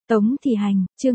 Tống Thị Hành, chương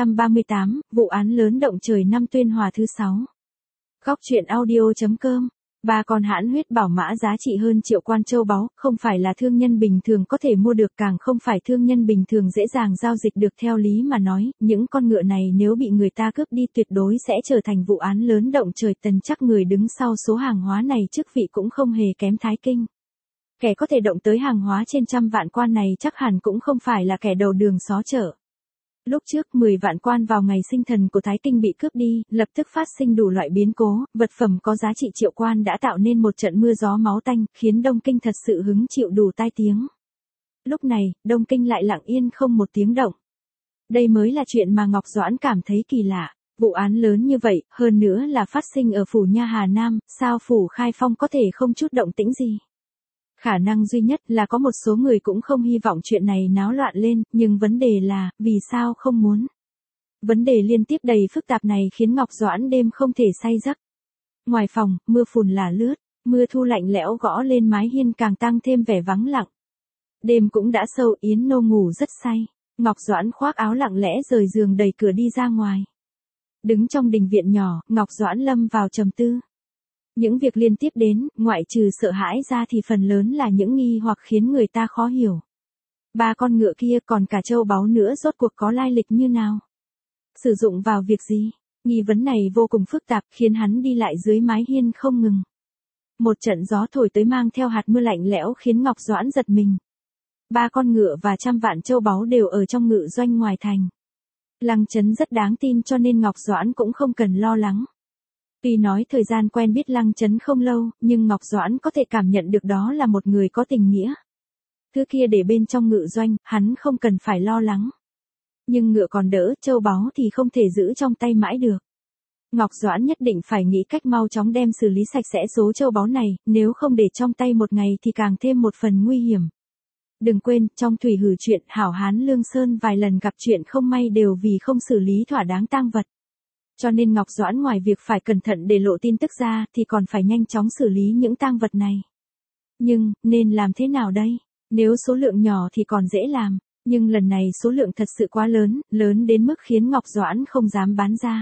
238, vụ án lớn động trời năm Tuyên Hòa thứ 6. Góc truyện audio.com. Ba con hãn huyết bảo mã giá trị hơn triệu quan châu báu, không phải là thương nhân bình thường có thể mua được, càng không phải thương nhân bình thường dễ dàng giao dịch được. Theo lý mà nói, những con ngựa này nếu bị người ta cướp đi tuyệt đối sẽ trở thành vụ án lớn động trời. Tần Chắc người đứng sau số hàng hóa này chức vị cũng không hề kém Thái Kinh. Kẻ có thể động tới hàng hóa trên 100 vạn quan này chắc hẳn cũng không phải là kẻ đầu đường xó chợ. Lúc trước 10 vạn quan vào ngày sinh thần của Thái Kinh bị cướp đi, lập tức phát sinh đủ loại biến cố, vật phẩm có giá trị triệu quan đã tạo nên một trận mưa gió máu tanh, khiến Đông Kinh thật sự hứng chịu đủ tai tiếng. Lúc này, Đông Kinh lại lặng yên không một tiếng động. Đây mới là chuyện mà Ngọc Doãn cảm thấy kỳ lạ. Vụ án lớn như vậy, hơn nữa là phát sinh ở phủ Nha Hà Nam, sao phủ Khai Phong có thể không chút động tĩnh gì? Khả năng duy nhất là có một số người cũng không hy vọng chuyện này náo loạn lên, nhưng vấn đề là, vì sao không muốn? Vấn đề liên tiếp đầy phức tạp này khiến Ngọc Doãn đêm không thể say giấc. Ngoài phòng, mưa phùn là lướt, mưa thu lạnh lẽo gõ lên mái hiên càng tăng thêm vẻ vắng lặng. Đêm cũng đã sâu, Yến Nô ngủ rất say. Ngọc Doãn khoác áo lặng lẽ rời giường đẩy cửa đi ra ngoài. Đứng trong đình viện nhỏ, Ngọc Doãn lâm vào trầm tư. Những việc liên tiếp đến, ngoại trừ sợ hãi ra thì phần lớn là những nghi hoặc khiến người ta khó hiểu. Ba con ngựa kia còn cả châu báu nữa rốt cuộc có lai lịch như nào? Sử dụng vào việc gì? Nghi vấn này vô cùng phức tạp khiến hắn đi lại dưới mái hiên không ngừng. Một trận gió thổi tới mang theo hạt mưa lạnh lẽo khiến Ngọc Doãn giật mình. Ba con ngựa và 100 vạn châu báu đều ở trong ngự doanh ngoài thành. Lăng Chấn rất đáng tin cho nên Ngọc Doãn cũng không cần lo lắng. Tuy nói thời gian quen biết Lăng Chấn không lâu, nhưng Ngọc Doãn có thể cảm nhận được đó là một người có tình nghĩa. Thứ kia để bên trong ngự doanh, hắn không cần phải lo lắng. Nhưng ngựa còn đỡ, châu báu thì không thể giữ trong tay mãi được. Ngọc Doãn nhất định phải nghĩ cách mau chóng đem xử lý sạch sẽ số châu báu này, nếu không để trong tay một ngày thì càng thêm một phần nguy hiểm. Đừng quên, trong thủy hử chuyện, hảo hán Lương Sơn vài lần gặp chuyện không may đều vì không xử lý thỏa đáng tang vật. Cho nên Ngọc Doãn ngoài việc phải cẩn thận để lộ tin tức ra thì còn phải nhanh chóng xử lý những tang vật này. Nhưng, nên làm thế nào đây? Nếu số lượng nhỏ thì còn dễ làm, nhưng lần này số lượng thật sự quá lớn, lớn đến mức khiến Ngọc Doãn không dám bán ra.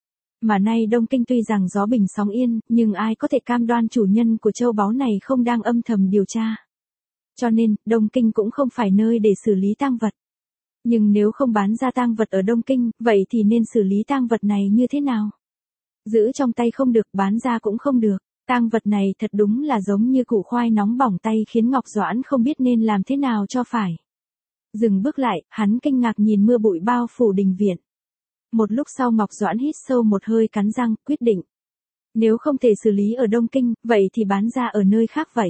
Mà nay Đông Kinh tuy rằng gió bình sóng yên, nhưng ai có thể cam đoan chủ nhân của châu báu này không đang âm thầm điều tra. Cho nên, Đông Kinh cũng không phải nơi để xử lý tang vật. Nhưng nếu không bán ra tang vật ở Đông Kinh, vậy thì nên xử lý tang vật này như thế nào? Giữ trong tay không được, bán ra cũng không được. Tang vật này thật đúng là giống như củ khoai nóng bỏng tay khiến Ngọc Doãn không biết nên làm thế nào cho phải. Dừng bước lại, hắn kinh ngạc nhìn mưa bụi bao phủ đình viện. Một lúc sau Ngọc Doãn hít sâu một hơi cắn răng, quyết định. Nếu không thể xử lý ở Đông Kinh, vậy thì bán ra ở nơi khác vậy.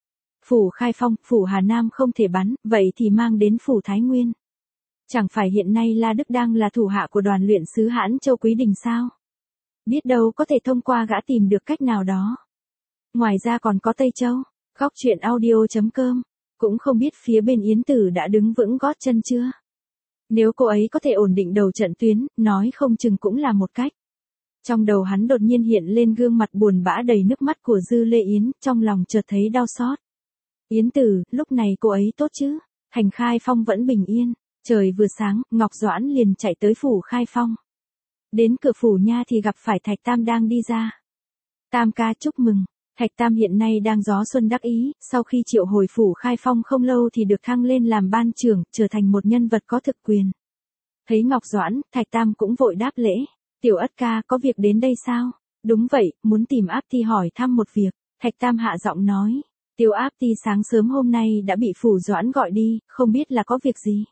Phủ Khai Phong, phủ Hà Nam không thể bán, vậy thì mang đến phủ Thái Nguyên. Chẳng phải hiện nay La Đức đang là thủ hạ của đoàn luyện sứ Hãn Châu Quý Đình sao? Biết đâu có thể thông qua gã tìm được cách nào đó. Ngoài ra còn có Tây Châu, góc truyện audio.com, cũng không biết phía bên Yến Tử đã đứng vững gót chân chưa? Nếu cô ấy có thể ổn định đầu trận tuyến, nói không chừng cũng là một cách. Trong đầu hắn đột nhiên hiện lên gương mặt buồn bã đầy nước mắt của Dư Lê Yến, trong lòng chợt thấy đau xót. Yến Tử, lúc này cô ấy tốt chứ? Thành Khai Phong vẫn bình yên. Trời vừa sáng, Ngọc Doãn liền chạy tới phủ Khai Phong. Đến cửa phủ nha thì gặp phải Thạch Tam đang đi ra. Tam ca chúc mừng. Thạch Tam hiện nay đang gió xuân đắc ý, sau khi triệu hồi phủ Khai Phong không lâu thì được thăng lên làm ban trưởng, trở thành một nhân vật có thực quyền. Thấy Ngọc Doãn, Thạch Tam cũng vội đáp lễ. Tiểu Ất ca có việc đến đây sao? Đúng vậy, muốn tìm Áp Ti hỏi thăm một việc. Thạch Tam hạ giọng nói. Tiểu Áp Ti sáng sớm hôm nay đã bị phủ Doãn gọi đi, không biết là có việc gì.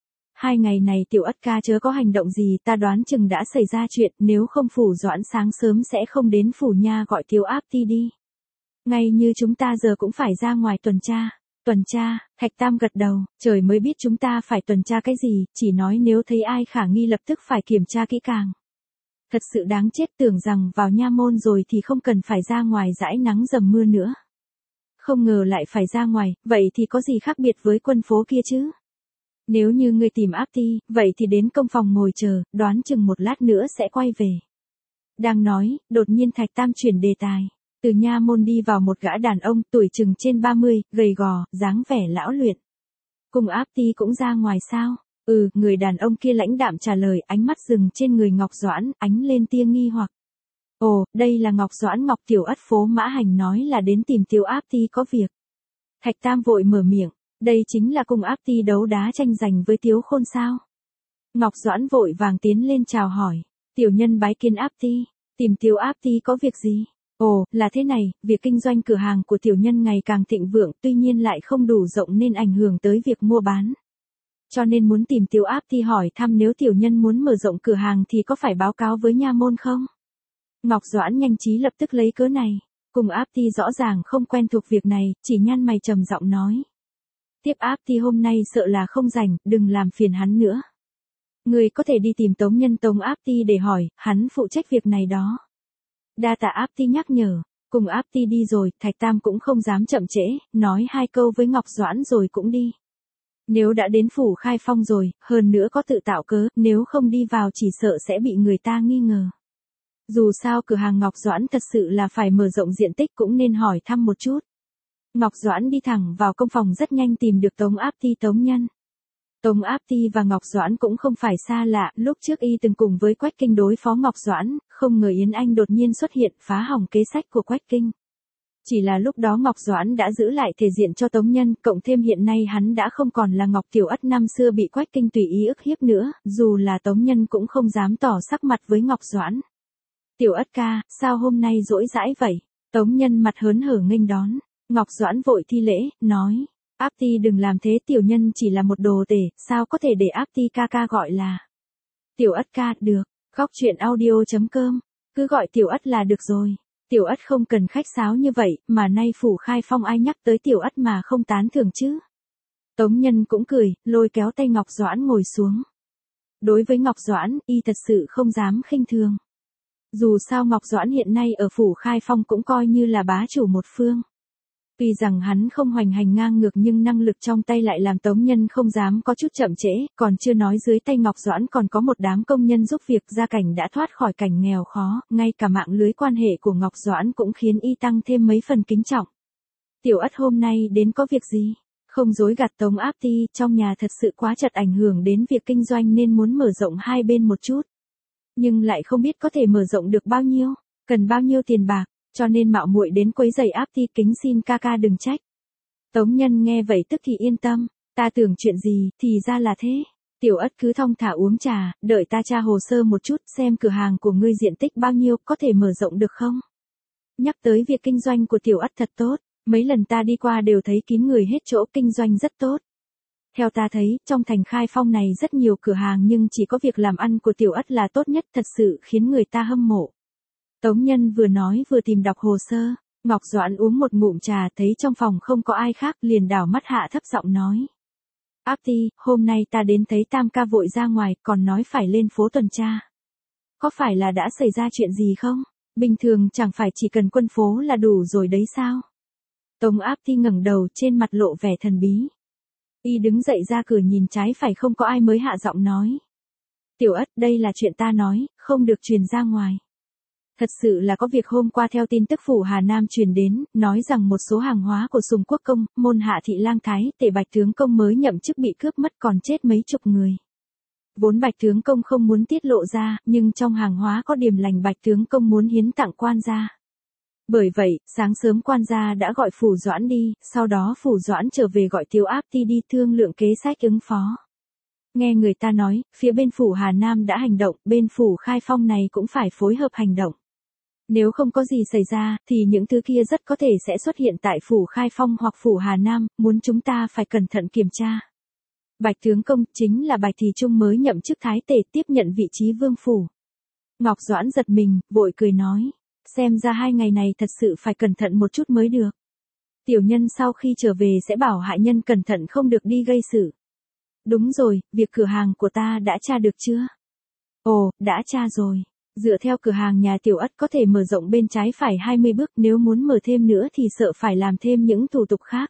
2 ngày này Tiểu Ất ca chớ có hành động gì, ta đoán chừng đã xảy ra chuyện, nếu không phủ Doãn sáng sớm sẽ không đến phủ nha gọi Tiểu Áp Ti đi. Ngay như chúng ta giờ cũng phải ra ngoài tuần tra. Tuần tra? Thạch Tam gật đầu, trời mới biết chúng ta phải tuần tra cái gì, chỉ nói nếu thấy ai khả nghi lập tức phải kiểm tra kỹ càng. Thật sự đáng chết, tưởng rằng vào nha môn rồi thì không cần phải ra ngoài dãi nắng dầm mưa nữa. Không ngờ lại phải ra ngoài, vậy thì có gì khác biệt với quân phố kia chứ? Nếu như ngươi tìm Áp Ti, vậy thì đến công phòng ngồi chờ, đoán chừng một lát nữa sẽ quay về. Đang nói, đột nhiên Thạch Tam chuyển đề tài. Từ nha môn đi vào một gã đàn ông, tuổi chừng trên 30, gầy gò, dáng vẻ lão luyện. Cùng Áp Ti cũng ra ngoài sao? Người đàn ông kia lãnh đạm trả lời, ánh mắt dừng trên người Ngọc Doãn, ánh lên tia nghi hoặc. Ồ, đây là Ngọc Doãn. Ngọc Tiểu Ất Phố Mã Hành nói là đến tìm Tiểu Áp Ti có việc. Thạch Tam vội mở miệng, đây chính là cùng Áp Ti đấu đá tranh giành với Tiếu Khôn sao? Ngọc Doãn vội vàng tiến lên chào hỏi, tiểu nhân bái kiến Áp Ti, tìm Tiểu Áp Ti có việc gì? Ồ, là thế này, việc kinh doanh cửa hàng của tiểu nhân ngày càng thịnh vượng, tuy nhiên lại không đủ rộng nên ảnh hưởng tới việc mua bán. Cho nên muốn tìm Tiểu Áp Ti hỏi thăm nếu tiểu nhân muốn mở rộng cửa hàng thì có phải báo cáo với nha môn không? Ngọc Doãn nhanh trí lập tức lấy cớ này, cùng Áp Ti rõ ràng không quen thuộc việc này, chỉ nhăn mày trầm giọng nói. Tiếp Áp Ti hôm nay sợ là không rảnh, đừng làm phiền hắn nữa. Người có thể đi tìm Tống Nhân Tống Áp Ti để hỏi, hắn phụ trách việc này đó. Đa tạ Áp Ti nhắc nhở, cùng Áp Ti đi rồi, Thạch Tam cũng không dám chậm trễ, nói hai câu với Ngọc Doãn rồi cũng đi. Nếu đã đến phủ Khai Phong rồi, hơn nữa có tự tạo cớ, nếu không đi vào chỉ sợ sẽ bị người ta nghi ngờ. Dù sao cửa hàng Ngọc Doãn thật sự là phải mở rộng diện tích cũng nên hỏi thăm một chút. Ngọc Doãn đi thẳng vào công phòng rất nhanh tìm được Tống Áp Ti Tống Nhân. Tống Áp Ti và Ngọc Doãn cũng không phải xa lạ, lúc trước y từng cùng với Quách Kinh đối phó Ngọc Doãn, không ngờ Yến Anh đột nhiên xuất hiện phá hỏng kế sách của Quách Kinh. Chỉ là lúc đó Ngọc Doãn đã giữ lại thể diện cho Tống Nhân, cộng thêm hiện nay hắn đã không còn là Ngọc Tiểu Ất năm xưa bị Quách Kinh tùy ý ức hiếp nữa, dù là Tống Nhân cũng không dám tỏ sắc mặt với Ngọc Doãn. Tiểu Ất ca, sao hôm nay rỗi rãi vậy? Tống Nhân mặt hớn hở nghênh đón. Ngọc Doãn vội thi lễ, nói, Áp Ti đừng làm thế, tiểu nhân chỉ là một đồ tể, sao có thể để Áp Ti ca ca gọi là. Tiểu Ất ca, được, Góc Truyện Audio.com, cứ gọi Tiểu Ất là được rồi. Tiểu Ất không cần khách sáo như vậy, mà nay phủ Khai Phong ai nhắc tới Tiểu Ất mà không tán thưởng chứ. Tống Nhân cũng cười, lôi kéo tay Ngọc Doãn ngồi xuống. Đối với Ngọc Doãn, y thật sự không dám khinh thường. Dù sao Ngọc Doãn hiện nay ở phủ Khai Phong cũng coi như là bá chủ một phương. Tuy rằng hắn không hoành hành ngang ngược nhưng năng lực trong tay lại làm Tống Nhân không dám có chút chậm trễ, còn chưa nói dưới tay Ngọc Doãn còn có một đám công nhân giúp việc, gia cảnh đã thoát khỏi cảnh nghèo khó, ngay cả mạng lưới quan hệ của Ngọc Doãn cũng khiến y tăng thêm mấy phần kính trọng. Tiểu Ất hôm nay đến có việc gì? Không dối gạt Tống Áp Ti, trong nhà thật sự quá chật ảnh hưởng đến việc kinh doanh nên muốn mở rộng hai bên một chút. Nhưng lại không biết có thể mở rộng được bao nhiêu, cần bao nhiêu tiền bạc, cho nên mạo muội đến quấy rầy Áp Ti, kính xin ca ca đừng trách. Tống Nhân nghe vậy tức thì yên tâm, ta tưởng chuyện gì, thì ra là thế. Tiểu Ất cứ thong thả uống trà, đợi ta tra hồ sơ một chút xem cửa hàng của ngươi diện tích bao nhiêu, có thể mở rộng được không? Nhắc tới việc kinh doanh của Tiểu Ất thật tốt, mấy lần ta đi qua đều thấy kín người hết chỗ, kinh doanh rất tốt. Theo ta thấy, trong thành Khai Phong này rất nhiều cửa hàng nhưng chỉ có việc làm ăn của Tiểu Ất là tốt nhất, thật sự khiến người ta hâm mộ. Tống Nhân vừa nói vừa tìm đọc hồ sơ, Ngọc Doãn uống một ngụm trà thấy trong phòng không có ai khác liền đảo mắt hạ thấp giọng nói. Áp Ti, hôm nay ta đến thấy Tam ca vội ra ngoài còn nói phải lên phố tuần tra. Có phải là đã xảy ra chuyện gì không? Bình thường chẳng phải chỉ cần quân phố là đủ rồi đấy sao? Tống Áp Ti ngẩng đầu trên mặt lộ vẻ thần bí. Y đứng dậy ra cửa nhìn trái phải không có ai mới hạ giọng nói. Tiểu Ất, đây là chuyện ta nói, không được truyền ra ngoài. Thật sự là có việc hôm qua theo tin tức phủ Hà Nam truyền đến, nói rằng một số hàng hóa của Sùng Quốc Công, môn hạ thị lang thái, tể Bạch Tướng Công mới nhậm chức bị cướp mất còn chết mấy chục người. Vốn Bạch Tướng Công không muốn tiết lộ ra, nhưng trong hàng hóa có điểm lành Bạch Tướng Công muốn hiến tặng quan gia. Bởi vậy, sáng sớm quan gia đã gọi Phủ Doãn đi, sau đó Phủ Doãn trở về gọi Tiểu Áp Ti đi thương lượng kế sách ứng phó. Nghe người ta nói, phía bên Phủ Hà Nam đã hành động, bên Phủ Khai Phong này cũng phải phối hợp hành động. Nếu không có gì xảy ra, thì những thứ kia rất có thể sẽ xuất hiện tại Phủ Khai Phong hoặc Phủ Hà Nam, muốn chúng ta phải cẩn thận kiểm tra. Bạch Tướng Công chính là Bạch Thì Trung mới nhậm chức thái tể tiếp nhận vị trí vương phủ. Ngọc Doãn giật mình, vội cười nói. Xem ra 2 ngày này thật sự phải cẩn thận một chút mới được. Tiểu nhân sau khi trở về sẽ bảo hạ nhân cẩn thận không được đi gây sự. Đúng rồi, việc cửa hàng của ta đã tra được chưa? Ồ, đã tra rồi. Dựa theo cửa hàng nhà Tiểu Ất có thể mở rộng bên trái phải 20 bước, nếu muốn mở thêm nữa thì sợ phải làm thêm những thủ tục khác.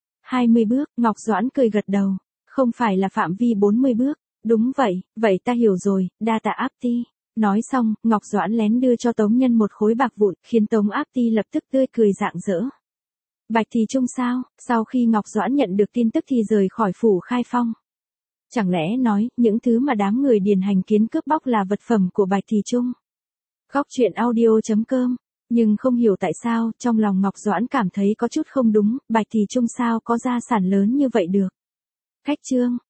20 bước, Ngọc Doãn cười gật đầu. Không phải là phạm vi 40 bước. Đúng vậy, vậy ta hiểu rồi, đa tạ Áp Ti. Nói xong, Ngọc Doãn lén đưa cho Tống Nhân một khối bạc vụn, khiến Tống Áp Ti lập tức tươi cười rạng rỡ. Bạch Thì Trung sao? Sau khi Ngọc Doãn nhận được tin tức thì rời khỏi phủ Khai Phong. Chẳng lẽ nói, những thứ mà đám người điền hành kiến cướp bóc là vật phẩm của Bạch Thị Trung? Góc truyện audio.com. Nhưng không hiểu tại sao, trong lòng Ngọc Doãn cảm thấy có chút không đúng, Bạch Thị Trung sao có gia sản lớn như vậy được. Khách chương.